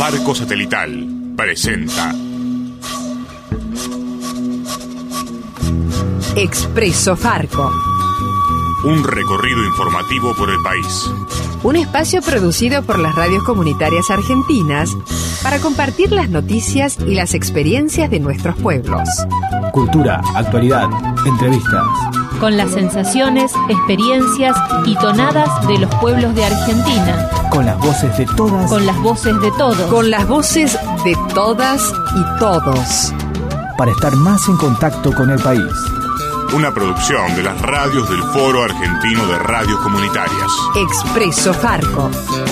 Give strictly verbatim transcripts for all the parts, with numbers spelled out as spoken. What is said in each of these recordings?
Farco Satelital presenta Expreso Farco. Un recorrido informativo por el país. Un espacio producido por las radios comunitarias argentinas para compartir las noticias y las experiencias de nuestros pueblos. Cultura, actualidad, entrevistas. Con las sensaciones, experiencias y tonadas de los pueblos de Argentina. Con las voces de todas. Con las voces de todos. Con las voces de todas y todos. Para estar más en contacto con el país. Una producción de las radios del Foro Argentino de Radios Comunitarias. Expreso Farco.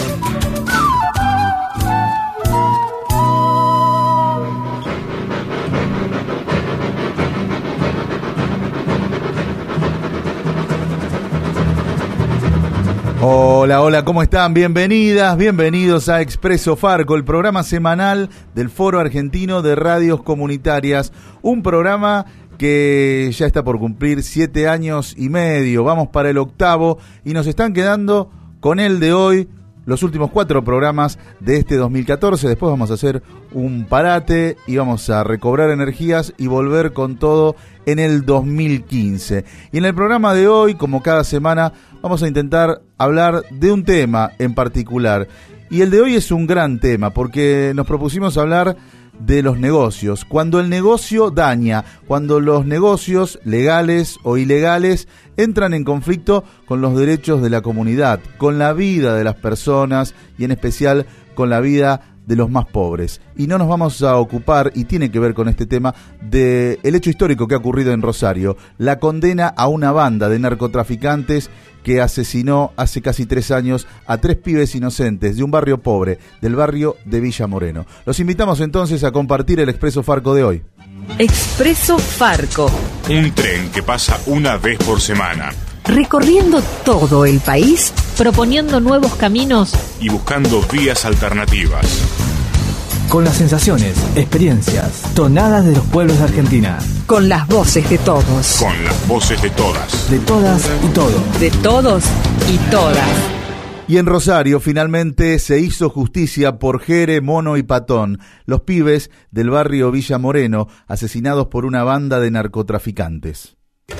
Hola, hola, ¿cómo están? Bienvenidas, bienvenidos a Expreso Farco, el programa semanal del Foro Argentino de Radios Comunitarias. Un programa que ya está por cumplir siete años y medio. Vamos para el octavo y nos están quedando con el de hoy los últimos cuatro programas de este dos mil catorce. Después vamos a hacer un parate y vamos a recobrar energías y volver con todo en el dos mil quince. Y en el programa de hoy, como cada semana, vamos a intentar hablar de un tema en particular. Y el de hoy es un gran tema porque nos propusimos hablar de los negocios. Cuando el negocio daña, cuando los negocios legales o ilegales entran en conflicto con los derechos de la comunidad, con la vida de las personas y en especial con la vida de los más pobres. Y no nos vamos a ocupar, y tiene que ver con este tema, del hecho histórico que ha ocurrido en Rosario, la condena a una banda de narcotraficantes que asesinó hace casi tres años a tres pibes inocentes de un barrio pobre, del barrio de Villa Moreno. Los invitamos entonces a compartir el Expreso Farco de hoy. Expreso Farco. Un tren que pasa una vez por semana. Recorriendo todo el país, proponiendo nuevos caminos y buscando vías alternativas. Con las sensaciones, experiencias, tonadas de los pueblos de Argentina. Con las voces de todos. Con las voces de todas. De todas y todos. De todos y todas. Y en Rosario finalmente se hizo justicia por Jere, Mono y Patón, los pibes del barrio Villa Moreno, asesinados por una banda de narcotraficantes.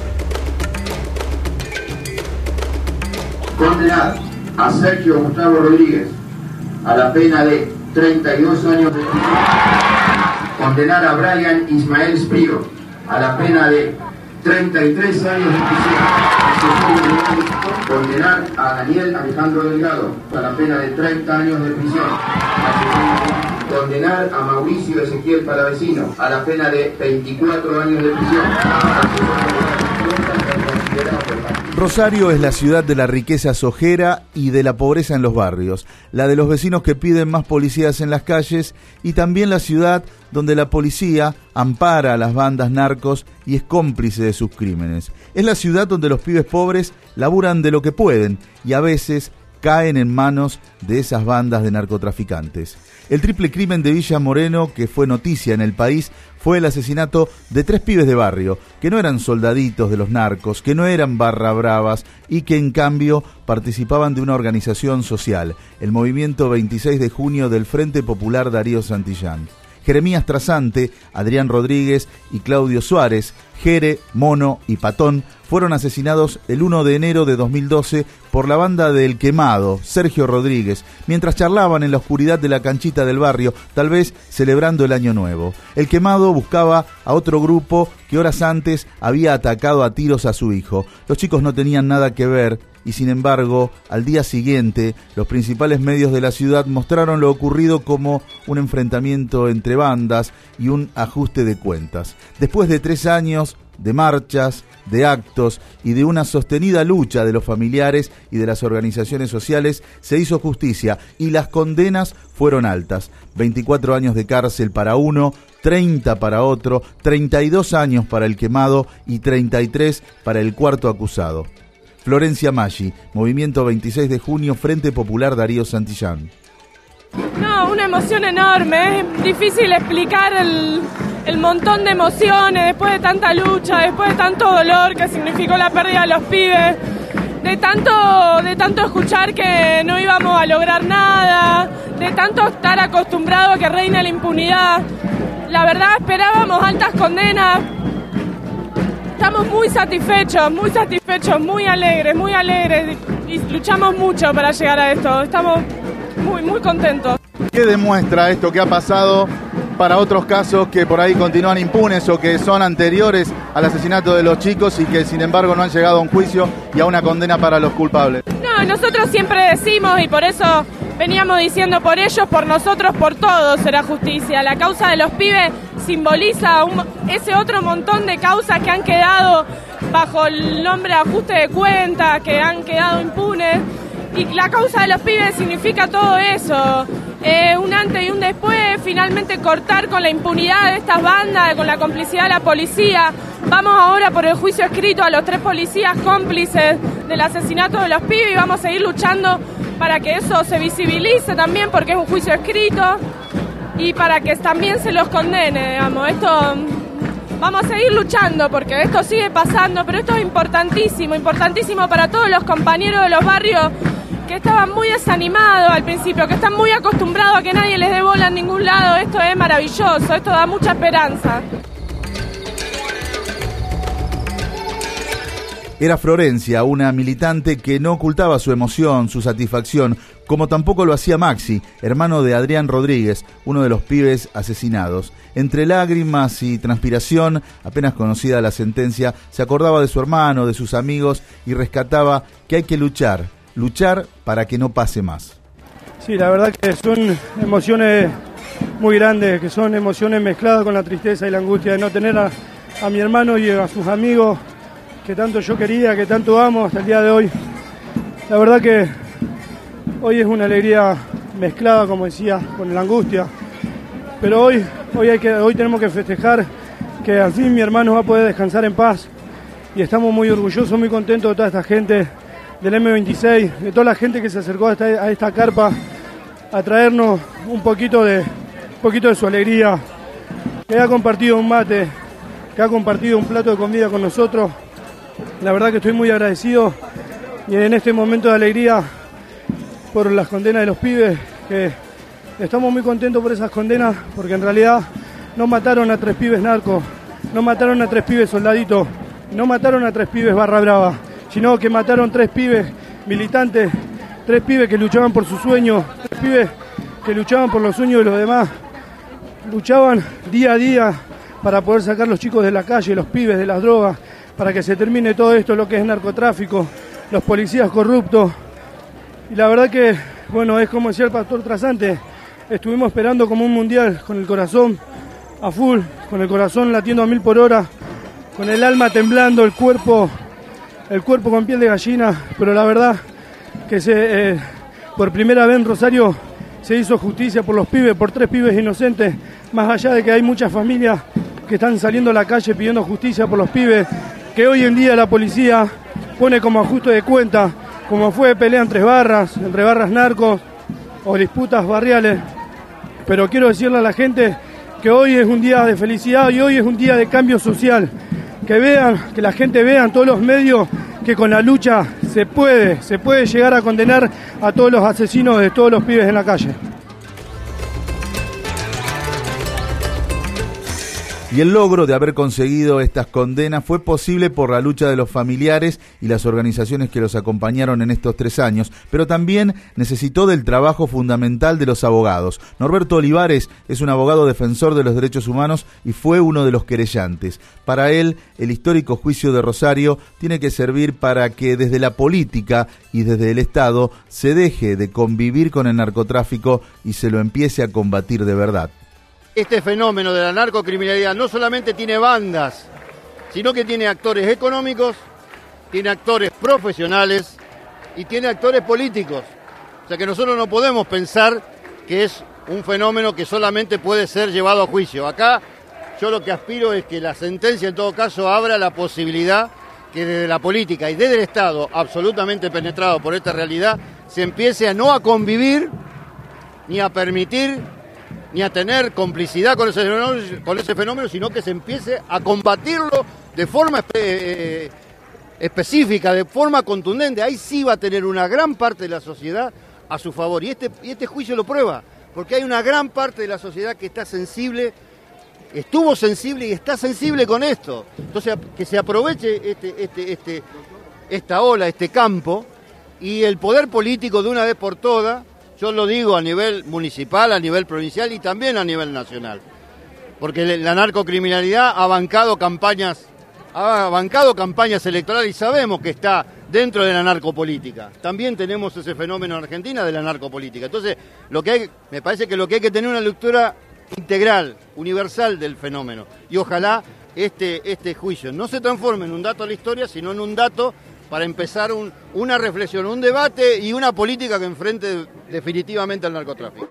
Condenar a Sergio Gustavo Rodríguez a la pena de treinta y dos años de prisión. Condenar a Brian Ismael Sprio a la pena de treinta y tres años de prisión. Condenar a Daniel Alejandro Delgado a la pena de treinta años de prisión. Condenar a Mauricio Ezequiel Palavecino a la pena de veinticuatro años de prisión. Rosario es la ciudad de la riqueza sojera y de la pobreza en los barrios, la de los vecinos que piden más policías en las calles y también la ciudad donde la policía ampara a las bandas narcos y es cómplice de sus crímenes. Es la ciudad donde los pibes pobres laburan de lo que pueden y a veces caen en manos de esas bandas de narcotraficantes. El triple crimen de Villa Moreno, que fue noticia en el país, fue el asesinato de tres pibes de barrio, que no eran soldaditos de los narcos, que no eran barra bravas y que en cambio participaban de una organización social, el Movimiento veintiséis de junio del Frente Popular Darío Santillán. Jeremías Trasante, Adrián Rodríguez y Claudio Suárez, Jere, Mono y Patón, fueron asesinados el primero de enero de dos mil doce por la banda del Quemado, Sergio Rodríguez, mientras charlaban en la oscuridad de la canchita del barrio, tal vez celebrando el Año Nuevo. El Quemado buscaba a otro grupo que horas antes había atacado a tiros a su hijo. Los chicos no tenían nada que ver y sin embargo, al día siguiente, los principales medios de la ciudad mostraron lo ocurrido como un enfrentamiento entre bandas y un ajuste de cuentas. Después de tres años de marchas, de actos y de una sostenida lucha de los familiares y de las organizaciones sociales, se hizo justicia y las condenas fueron altas. veinticuatro años de cárcel para uno, treinta para otro, treinta y dos años para el Quemado y treinta y tres para el cuarto acusado. Florencia Maggi, Movimiento veintiséis de junio, Frente Popular Darío Santillán. No, una emoción enorme, es difícil explicar el, el montón de emociones después de tanta lucha, después de tanto dolor que significó la pérdida de los pibes, de tanto, de tanto escuchar que no íbamos a lograr nada, de tanto estar acostumbrado a que reine la impunidad. La verdad esperábamos altas condenas. Estamos muy satisfechos, muy satisfechos, muy alegres, muy alegres y luchamos mucho para llegar a esto. Estamos muy, muy contentos. ¿Qué demuestra esto que ha pasado para otros casos que por ahí continúan impunes o que son anteriores al asesinato de los chicos y que sin embargo no han llegado a un juicio y a una condena para los culpables? No, nosotros siempre decimos, y por eso veníamos diciendo, por ellos, por nosotros, por todos será justicia. La causa de los pibes simboliza un, ese otro montón de causas que han quedado bajo el nombre de ajuste de cuentas, que han quedado impunes. Y la causa de los pibes significa todo eso. Eh, un antes y un después, finalmente cortar con la impunidad de estas bandas, con la complicidad de la policía. Vamos ahora por el juicio escrito a los tres policías cómplices del asesinato de los pibes y vamos a seguir luchando para que eso se visibilice también, porque es un juicio escrito, y para que también se los condene, digamos. Esto, vamos a seguir luchando porque esto sigue pasando, pero esto es importantísimo, importantísimo para todos los compañeros de los barrios que estaban muy desanimados al principio, que están muy acostumbrados a que nadie les dé bola en ningún lado. Esto es maravilloso, esto da mucha esperanza. Era Florencia, una militante que no ocultaba su emoción, su satisfacción, como tampoco lo hacía Maxi, hermano de Adrián Rodríguez, uno de los pibes asesinados. Entre lágrimas y transpiración, apenas conocida la sentencia, se acordaba de su hermano, de sus amigos y rescataba que hay que luchar, luchar para que no pase más. Sí, la verdad que son emociones muy grandes, que son emociones mezcladas con la tristeza y la angustia de no tener a, a mi hermano y a sus amigos que tanto yo quería, que tanto amo hasta el día de hoy. La verdad que hoy es una alegría mezclada, como decía, con la angustia. Pero hoy, hoy, hay que, hoy tenemos que festejar que al fin mi hermano va a poder descansar en paz. Y estamos muy orgullosos, muy contentos de toda esta gente del eme veintiséis, de toda la gente que se acercó a esta, a esta carpa a traernos un poquito de, un poquito de su alegría, que ha compartido un mate, que ha compartido un plato de comida con nosotros. La verdad que estoy muy agradecido y en este momento de alegría por las condenas de los pibes, que estamos muy contentos por esas condenas, porque en realidad no mataron a tres pibes narcos, no mataron a tres pibes soldaditos, no mataron a tres pibes barra brava, sino que mataron tres pibes militantes, tres pibes que luchaban por sus sueños, tres pibes que luchaban por los sueños de los demás, luchaban día a día para poder sacar los chicos de la calle, los pibes de las drogas, para que se termine todo esto, lo que es narcotráfico, los policías corruptos. Y la verdad que, bueno, es como decía el pastor Trasante, estuvimos esperando como un mundial, con el corazón a full, con el corazón latiendo a mil por hora, con el alma temblando, el cuerpo, el cuerpo con piel de gallina, pero la verdad que se, eh, por primera vez en Rosario se hizo justicia por los pibes, por tres pibes inocentes, más allá de que hay muchas familias que están saliendo a la calle pidiendo justicia por los pibes, que hoy en día la policía pone como ajuste de cuenta, como fue pelea entre barras, entre barras narcos o disputas barriales. Pero quiero decirle a la gente que hoy es un día de felicidad y hoy es un día de cambio social. Que vean, que la gente vea en todos los medios que con la lucha se puede, se puede llegar a condenar a todos los asesinos de todos los pibes en la calle. Y el logro de haber conseguido estas condenas fue posible por la lucha de los familiares y las organizaciones que los acompañaron en estos tres años, pero también necesitó del trabajo fundamental de los abogados. Norberto Olivares es un abogado defensor de los derechos humanos y fue uno de los querellantes. Para él, el histórico juicio de Rosario tiene que servir para que desde la política y desde el Estado se deje de convivir con el narcotráfico y se lo empiece a combatir de verdad. Este fenómeno de la narcocriminalidad no solamente tiene bandas, sino que tiene actores económicos, tiene actores profesionales y tiene actores políticos. O sea que nosotros no podemos pensar que es un fenómeno que solamente puede ser llevado a juicio. Acá yo lo que aspiro es que la sentencia en todo caso abra la posibilidad que desde la política y desde el Estado, absolutamente penetrado por esta realidad, se empiece a no a convivir ni a permitir ni a tener complicidad con ese fenómeno, con ese fenómeno, sino que se empiece a combatirlo de forma espe- específica, de forma contundente. Ahí sí va a tener una gran parte de la sociedad a su favor. Y este, y este juicio lo prueba. porque hay una gran parte de la sociedad que está sensible, estuvo sensible y está sensible con esto. Entonces, que se aproveche este, este, este, esta ola, este campo, y el poder político de una vez por todas, yo lo digo a nivel municipal, a nivel provincial y también a nivel nacional. Porque la narcocriminalidad ha bancado campañas, ha bancado campañas electorales y sabemos que está dentro de la narcopolítica. También tenemos ese fenómeno en Argentina de la narcopolítica. Entonces, lo que hay, me parece que lo que hay que tener una lectura integral, universal del fenómeno. Y ojalá este, este juicio no se transforme en un dato de la historia, sino en un dato para empezar un, una reflexión, un debate y una política que enfrente definitivamente al narcotráfico.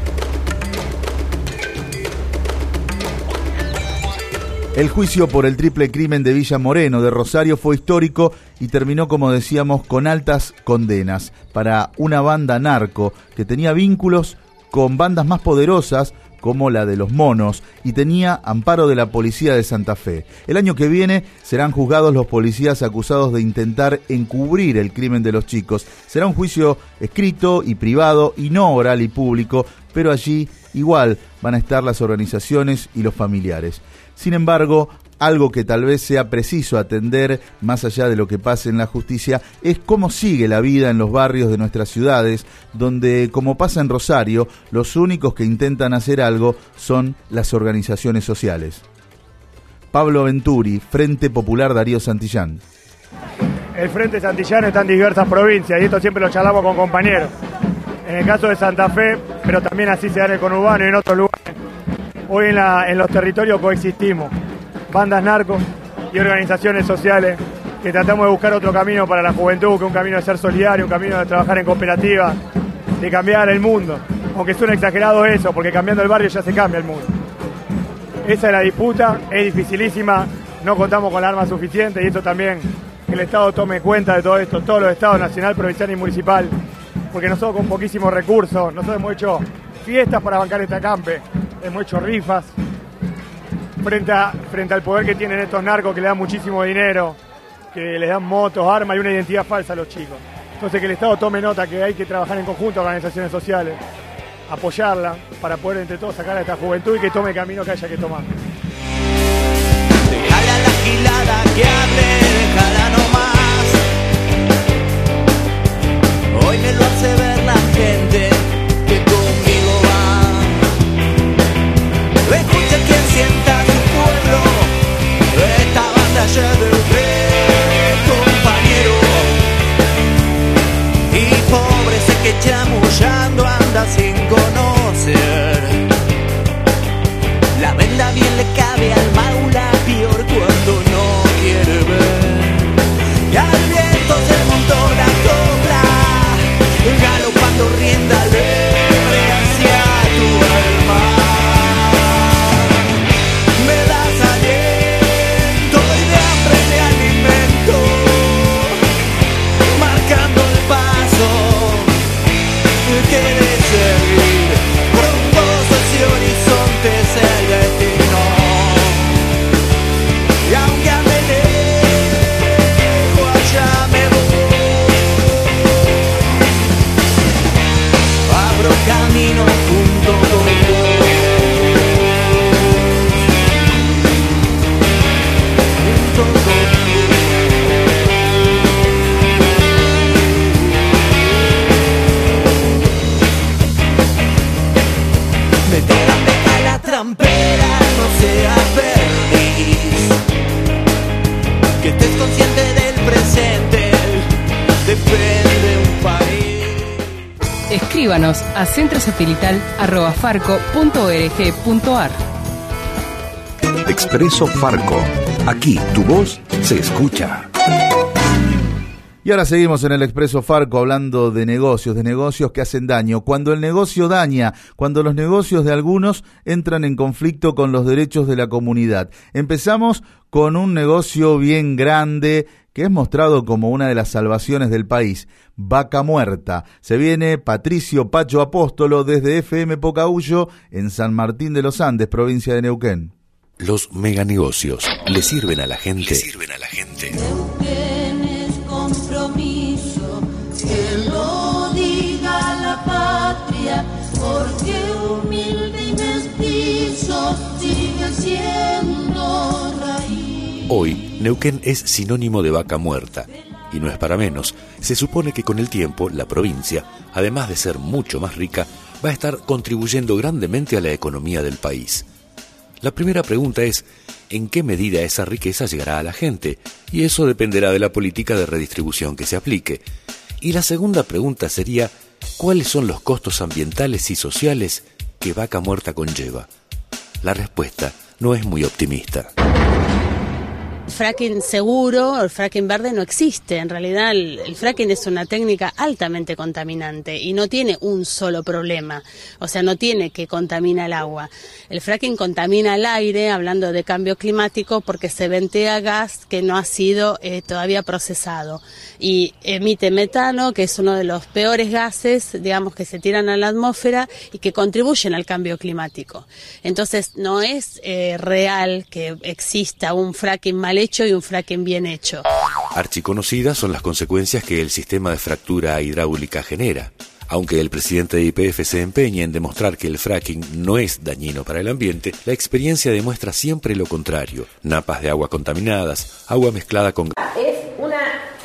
El juicio por el triple crimen de Villa Moreno de Rosario fue histórico y terminó, como decíamos, con altas condenas para una banda narco que tenía vínculos con bandas más poderosas como la de los Monos y tenía amparo de la policía de Santa Fe. El año que viene serán juzgados los policías acusados de intentar encubrir el crimen de los chicos. Será un juicio escrito y privado y no oral y público, pero allí igual van a estar las organizaciones y los familiares. Sin embargo, algo que tal vez sea preciso atender, más allá de lo que pase en la justicia, es cómo sigue la vida en los barrios de nuestras ciudades, donde, como pasa en Rosario, los únicos que intentan hacer algo son las organizaciones sociales. Pablo Venturi, Frente Popular Darío Santillán. El Frente Santillán está en diversas provincias y esto siempre lo charlamos con compañeros. En el caso de Santa Fe, pero también así se da en el conurbano y en otros lugares. Hoy en, la, en los territorios coexistimos, bandas narcos y organizaciones sociales que tratamos de buscar otro camino para la juventud, que es un camino de ser solidario, un camino de trabajar en cooperativa, de cambiar el mundo. Aunque suene exagerado eso, porque cambiando el barrio ya se cambia el mundo. Esa es la disputa, es dificilísima, no contamos con la arma suficiente y esto también, que el Estado tome cuenta de todo esto, todos los estados, nacional, provincial y municipal, porque nosotros con poquísimos recursos, nosotros hemos hecho fiestas para bancar este acampe, hemos hecho rifas frente, a, frente al poder que tienen estos narcos que le dan muchísimo dinero, que les dan motos, armas y una identidad falsa a los chicos. Entonces que el Estado tome nota que hay que trabajar en conjunto a organizaciones sociales, apoyarla para poder entre todos sacar a esta juventud y que tome el camino que haya que tomar. Déjala la gilada que hable, déjala nomás. Hoy me lo hace ver la gente que conmigo va. Escucha quien sienta su pueblo, esta banda ya de usted, compañero. Y pobre ese que chamullando anda sin conocer. La venda bien le cabe al maula, peor cuando no quiere ver. Y al viento se montó la copla, galopando rienda libre hacia tu alma. Me das aliento y de hambre me alimento, marcando el paso que de seguir. Frondoso ese horizonte es el destino. Y aunque ande lejos, allá me voy. Abro camino junto con vos. Junto con vos. Mete la peca a la trampera, no seas perdiz. Que estés consciente del presente, depende un país. Escríbanos a centrosatelital arroba farco punto org punto ar. Expreso Farco. Aquí tu voz se escucha. Y ahora seguimos en el Expreso Farco hablando de negocios, de negocios que hacen daño. Cuando el negocio daña, cuando los negocios de algunos entran en conflicto con los derechos de la comunidad. Empezamos con un negocio bien grande que es mostrado como una de las salvaciones del país, Vaca Muerta. Se viene Patricio Pacho Apóstolo desde F M Pocahuyo en San Martín de los Andes, provincia de Neuquén. Los meganegocios le sirven a la gente. Le sirven a la gente. Neuquén es compromiso, que lo diga la patria, porque siendo raíz. Hoy, Neuquén es sinónimo de vaca muerta, y no es para menos. Se supone que con el tiempo, la provincia, además de ser mucho más rica, va a estar contribuyendo grandemente a la economía del país. La primera pregunta es, ¿en qué medida esa riqueza llegará a la gente? Y eso dependerá de la política de redistribución que se aplique. Y la segunda pregunta sería, ¿cuáles son los costos ambientales y sociales que Vaca Muerta conlleva? La respuesta no es muy optimista. Fracking seguro, el fracking verde no existe. En realidad el, el fracking es una técnica altamente contaminante y no tiene un solo problema, o sea, no tiene que contamina el agua. El fracking contamina el aire, hablando de cambio climático, porque se ventea gas que no ha sido eh, todavía procesado y emite metano, que es uno de los peores gases, digamos, que se tiran a la atmósfera y que contribuyen al cambio climático. Entonces no es eh, real que exista un fracking mal hecho y un fracking bien hecho. Archiconocidas son las consecuencias que el sistema de fractura hidráulica genera. Aunque el presidente de Y P F se empeña en demostrar que el fracking no es dañino para el ambiente, la experiencia demuestra siempre lo contrario. Napas de agua contaminadas, agua mezclada con... Es una,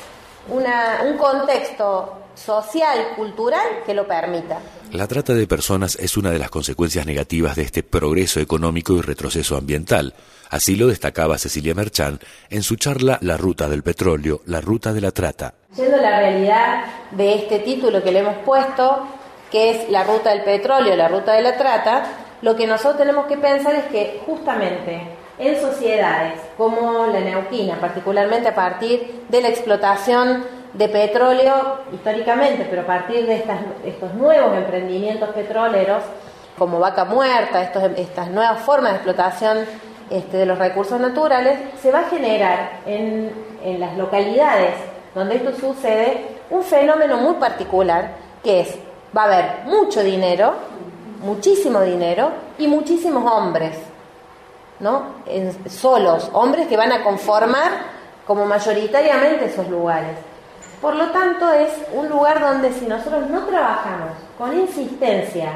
una, un contexto social, cultural, que lo permita. La trata de personas es una de las consecuencias negativas de este progreso económico y retroceso ambiental. Así lo destacaba Cecilia Merchán en su charla La ruta del petróleo, la ruta de la trata. Yendo a la realidad de este título que le hemos puesto, que es la ruta del petróleo, la ruta de la trata, lo que nosotros tenemos que pensar es que justamente en sociedades como la neuquina, particularmente a partir de la explotación de petróleo históricamente, pero a partir de estas, estos nuevos emprendimientos petroleros, como Vaca Muerta, estos, estas nuevas formas de explotación este, de los recursos naturales, se va a generar en, en las localidades donde esto sucede un fenómeno muy particular, que es, va a haber mucho dinero, muchísimo dinero y muchísimos hombres, ¿no? En, solos, hombres que van a conformar como mayoritariamente esos lugares. Por lo tanto, es un lugar donde si nosotros no trabajamos con insistencia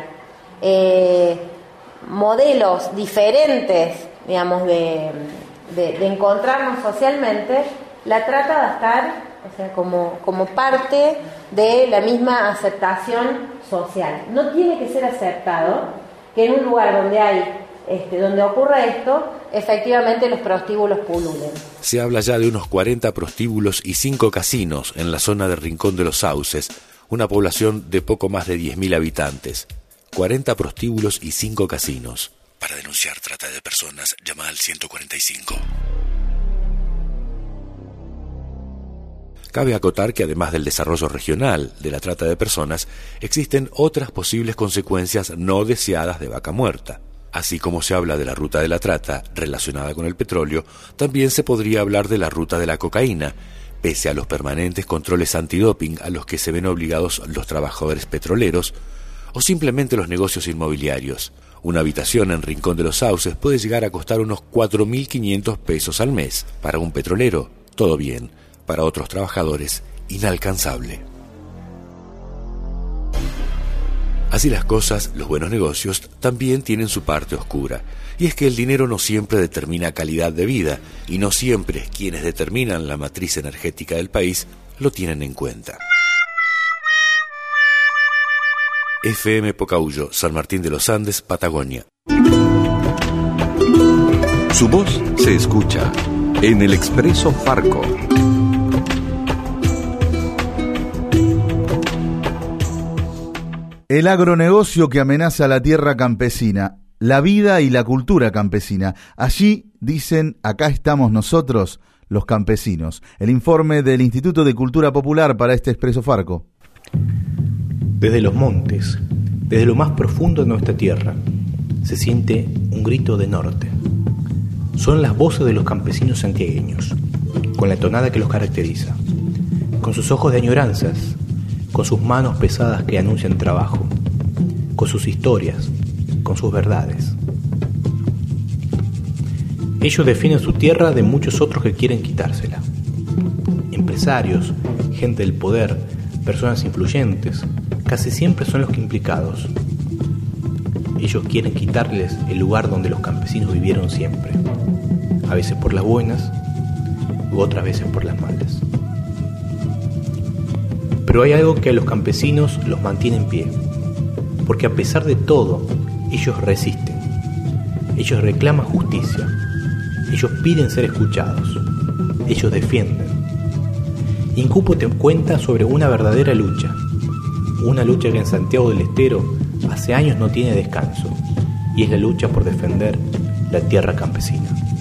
eh, modelos diferentes, digamos, de, de, de encontrarnos socialmente, la trata va a estar, o sea, como, como parte de la misma aceptación social. No tiene que ser aceptado que en un lugar donde hay Este, donde ocurra esto, efectivamente los prostíbulos pululen. Se habla ya de unos cuarenta prostíbulos y cinco casinos en la zona de Rincón de los Sauces, una población de poco más de diez mil habitantes. cuarenta prostíbulos y cinco casinos. Para denunciar trata de personas, llama al ciento cuarenta y cinco. Cabe acotar que además del desarrollo regional de la trata de personas, existen otras posibles consecuencias no deseadas de Vaca Muerta. Así como se habla de la ruta de la trata relacionada con el petróleo, también se podría hablar de la ruta de la cocaína, pese a los permanentes controles antidoping a los que se ven obligados los trabajadores petroleros, o simplemente los negocios inmobiliarios. Una habitación en Rincón de los Sauces puede llegar a costar unos cuatro mil quinientos pesos al mes. Para un petrolero, todo bien. Para otros trabajadores, inalcanzable. Así las cosas, los buenos negocios también tienen su parte oscura, y es que el dinero no siempre determina calidad de vida, y no siempre quienes determinan la matriz energética del país lo tienen en cuenta. F M Pocahuyo, San Martín de los Andes, Patagonia. Su voz se escucha en el Expreso Farco. El agronegocio que amenaza a la tierra campesina, la vida y la cultura campesina. Allí, dicen, acá estamos nosotros, los campesinos. El informe del Instituto de Cultura Popular para este Expreso Farco. Desde los montes, desde lo más profundo de nuestra tierra, se siente un grito de norte. Son las voces de los campesinos santiagueños, con la tonada que los caracteriza, con sus ojos de añoranzas, con sus manos pesadas que anuncian trabajo, con sus historias, con sus verdades. Ellos defienden su tierra de muchos otros que quieren quitársela. Empresarios, gente del poder, personas influyentes, casi siempre son los que implicados. ellos quieren quitarles el lugar donde los campesinos vivieron siempre, a veces por las buenas u otras veces por las malas. Pero hay algo que a los campesinos los mantiene en pie, porque a pesar de todo, ellos resisten, ellos reclaman justicia, ellos piden ser escuchados, ellos defienden. Incupo te cuenta sobre una verdadera lucha, una lucha que en Santiago del Estero hace años no tiene descanso, y es la lucha por defender la tierra campesina.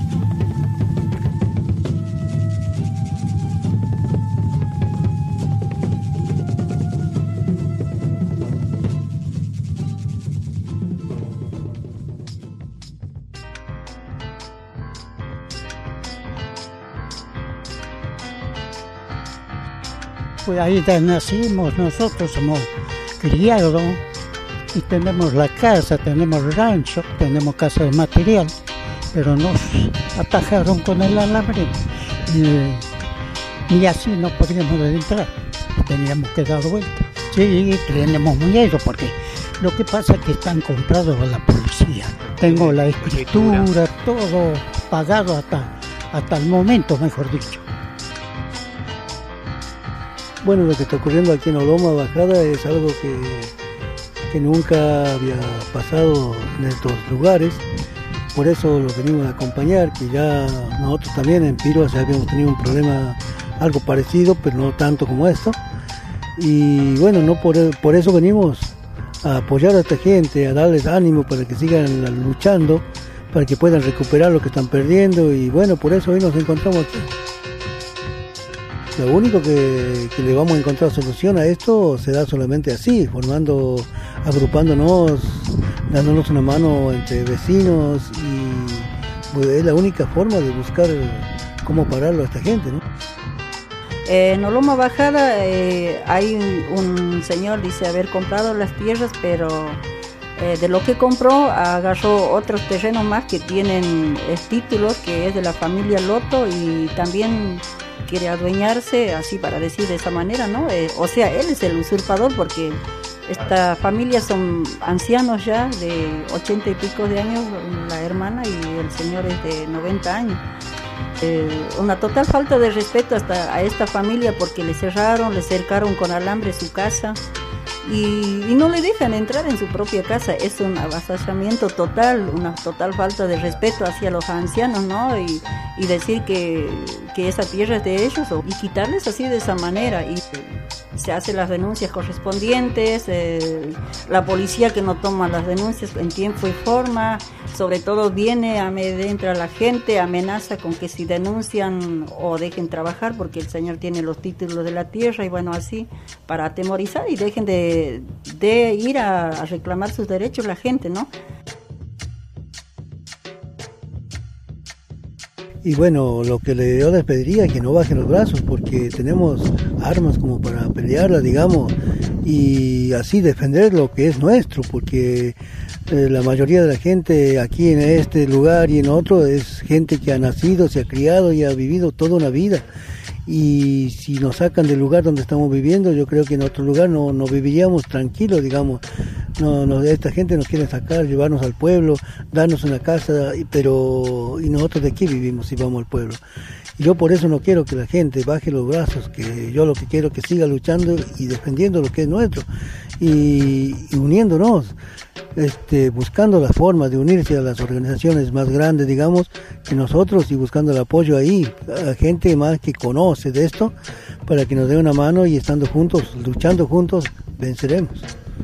Pues ahí nacimos, nosotros somos criados y tenemos la casa, tenemos rancho, tenemos casa de material, pero nos atajaron con el alambre y, y así no podíamos entrar, teníamos que dar vuelta. Sí, tenemos miedo porque lo que pasa es que están comprados a la policía. Tengo la escritura, todo pagado hasta, hasta el momento, mejor dicho. Bueno, lo que está ocurriendo aquí en Oloma Bajada es algo que, que nunca había pasado en estos lugares, por eso lo venimos a acompañar, que ya nosotros también en Piroa ya habíamos tenido un problema algo parecido, pero no tanto como esto, y bueno, no por, por eso venimos a apoyar a esta gente, a darles ánimo para que sigan luchando, para que puedan recuperar lo que están perdiendo, y bueno, por eso hoy nos encontramos aquí. Lo único que, que le vamos a encontrar solución a esto se da solamente así, formando, agrupándonos, dándonos una mano entre vecinos, y pues, es la única forma de buscar cómo pararlo a esta gente, ¿no? Eh, en Oloma Bajada eh, hay un señor, dice haber comprado las tierras, pero eh, de lo que compró agarró otros terrenos más que tienen el título, que es de la familia Loto, y también quiere adueñarse, así para decir de esa manera, ¿no? Eh, o sea, él es el usurpador porque esta familia son ancianos ya de ochenta y pico de años, la hermana, y el señor es de noventa años. Eh, una total falta de respeto hasta a esta familia porque le cerraron, le cercaron con alambre su casa y, y no le dejan entrar en su propia casa. Es un avasallamiento total, una total falta de respeto hacia los ancianos, ¿no? Y, y decir que, que esa tierra es de ellos y quitarles así de esa manera. Y se hacen las denuncias correspondientes, eh, la policía que no toma las denuncias en tiempo y forma, sobre todo viene, amedrenta a la gente, amenaza con que si denuncian o dejen trabajar porque el señor tiene los títulos de la tierra, y bueno, así para atemorizar y dejen de, de ir a, a reclamar sus derechos la gente, ¿no? Y bueno, lo que le yo les pediría es que no bajen los brazos porque tenemos armas como para pelearla, digamos, y así defender lo que es nuestro, porque eh, la mayoría de la gente aquí en este lugar y en otro es gente que ha nacido, se ha criado y ha vivido toda una vida. Y si nos sacan del lugar donde estamos viviendo, yo creo que en otro lugar no, no viviríamos tranquilos, digamos. No, no, esta gente nos quiere sacar, llevarnos al pueblo, darnos una casa, pero y nosotros de aquí vivimos y vamos al pueblo. Y yo por eso no quiero que la gente baje los brazos, que yo lo que quiero es que siga luchando y defendiendo lo que es nuestro y, y uniéndonos, este, buscando la forma de unirse a las organizaciones más grandes, digamos, que nosotros, y buscando el apoyo ahí, a gente más que conoce de esto, para que nos dé una mano y estando juntos, luchando juntos, venceremos.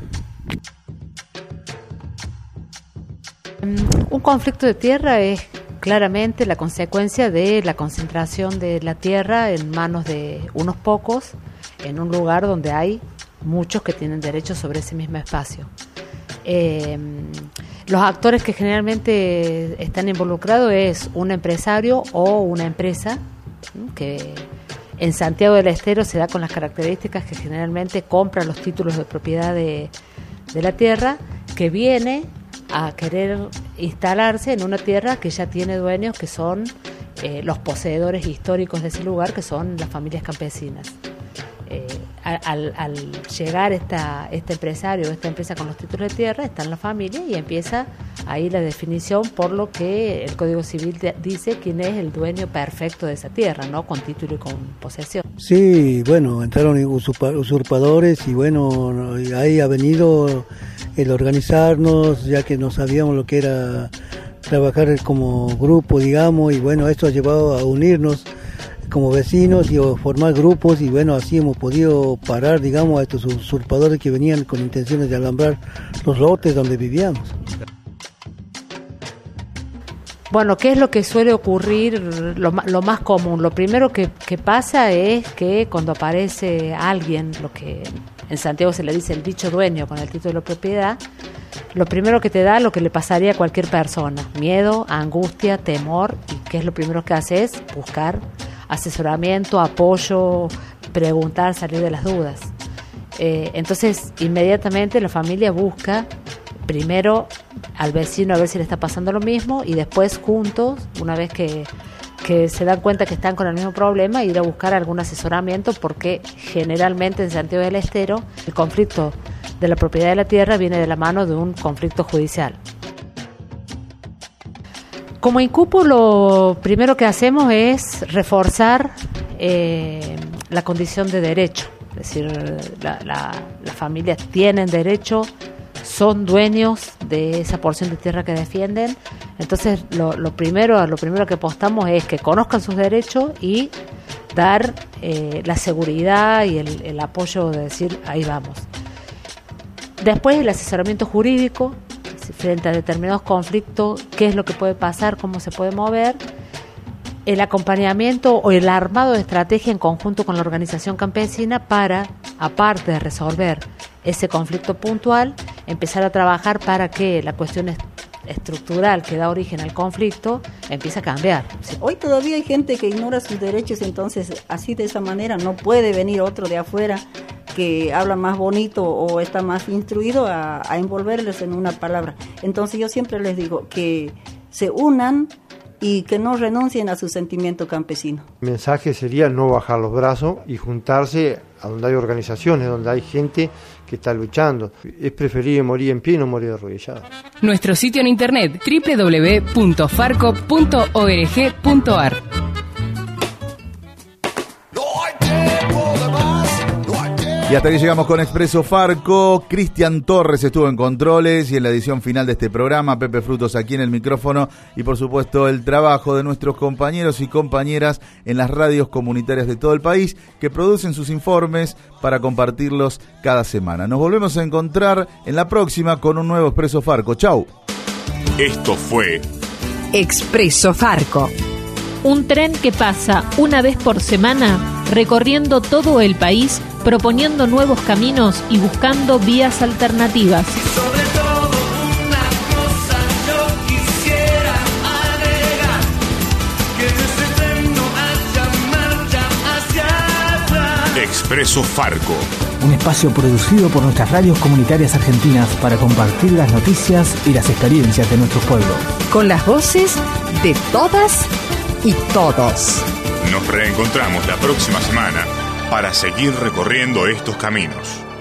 Un conflicto de tierra es claramente la consecuencia de la concentración de la tierra en manos de unos pocos en un lugar donde hay muchos que tienen derecho sobre ese mismo espacio. Eh, los actores que generalmente están involucrados es un empresario o una empresa, que en Santiago del Estero se da con las características que generalmente compra los títulos de propiedad de, de la tierra, que viene a querer instalarse en una tierra que ya tiene dueños, que son eh, los poseedores históricos de ese lugar, que son las familias campesinas. Eh, al, al llegar esta, este empresario o esta empresa con los títulos de tierra, está en la familia y empieza ahí la definición por lo que el Código Civil de, dice quién es el dueño perfecto de esa tierra, ¿no? Con título y con posesión. Sí, bueno, entraron usurpa- usurpadores y bueno, ahí ha venido el organizarnos, ya que no sabíamos lo que era trabajar como grupo, digamos, y bueno, esto ha llevado a unirnos como vecinos y a formar grupos y bueno, así hemos podido parar, digamos, a estos usurpadores que venían con intenciones de alambrar los lotes donde vivíamos. Bueno, ¿qué es lo que suele ocurrir? Lo, lo más común, lo primero que, que pasa es que cuando aparece alguien, lo que en Santiago se le dice el dicho dueño con el título de propiedad, lo primero que te da lo que le pasaría a cualquier persona, miedo, angustia, temor, y ¿qué es lo primero que hace? Es buscar asesoramiento, apoyo, preguntar, salir de las dudas. Eh, entonces, inmediatamente la familia busca primero al vecino a ver si le está pasando lo mismo y después juntos, una vez que, que se dan cuenta que están con el mismo problema, ir a buscar algún asesoramiento, porque generalmente en Santiago del Estero el conflicto de la propiedad de la tierra viene de la mano de un conflicto judicial. Como INCUPO, lo primero que hacemos es reforzar eh, la condición de derecho, es decir, la, la, las familias tienen derecho, son dueños de esa porción de tierra que defienden. Entonces, lo, lo primero, lo primero que apostamos es que conozcan sus derechos y dar eh, la seguridad y el, el apoyo de decir, ahí vamos. Después, el asesoramiento jurídico frente a determinados conflictos, qué es lo que puede pasar, cómo se puede mover, el acompañamiento o el armado de estrategia en conjunto con la organización campesina para, aparte de resolver ese conflicto puntual, empezar a trabajar para que la cuestión est- estructural que da origen al conflicto empiece a cambiar. Sí. Hoy todavía hay gente que ignora sus derechos, entonces así de esa manera no puede venir otro de afuera que habla más bonito o está más instruido a, a envolverles en una palabra. Entonces yo siempre les digo que se unan y que no renuncien a su sentimiento campesino. El mensaje sería no bajar los brazos y juntarse a donde hay organizaciones, donde hay gente que está luchando. Es preferible morir en pie y no morir arrodillado. Nuestro sitio en internet doble u doble u doble u punto farco punto org punto a r. Y hasta aquí llegamos con Expreso Farco. Cristian Torres estuvo en controles y en la edición final de este programa, Pepe Frutos aquí en el micrófono y por supuesto el trabajo de nuestros compañeros y compañeras en las radios comunitarias de todo el país que producen sus informes para compartirlos cada semana. Nos volvemos a encontrar en la próxima con un nuevo Expreso Farco. Chau. Esto fue Expreso Farco. Un tren que pasa una vez por semana recorriendo todo el país, proponiendo nuevos caminos y buscando vías alternativas. Sobre todo una cosa yo quisiera agregar, que en ese tren no haya marcha hacia atrás. Expreso Farco. Un espacio producido por nuestras radios comunitarias argentinas para compartir las noticias y las experiencias de nuestros pueblos. Con las voces de todas y todos. Nos reencontramos la próxima semana para seguir recorriendo estos caminos.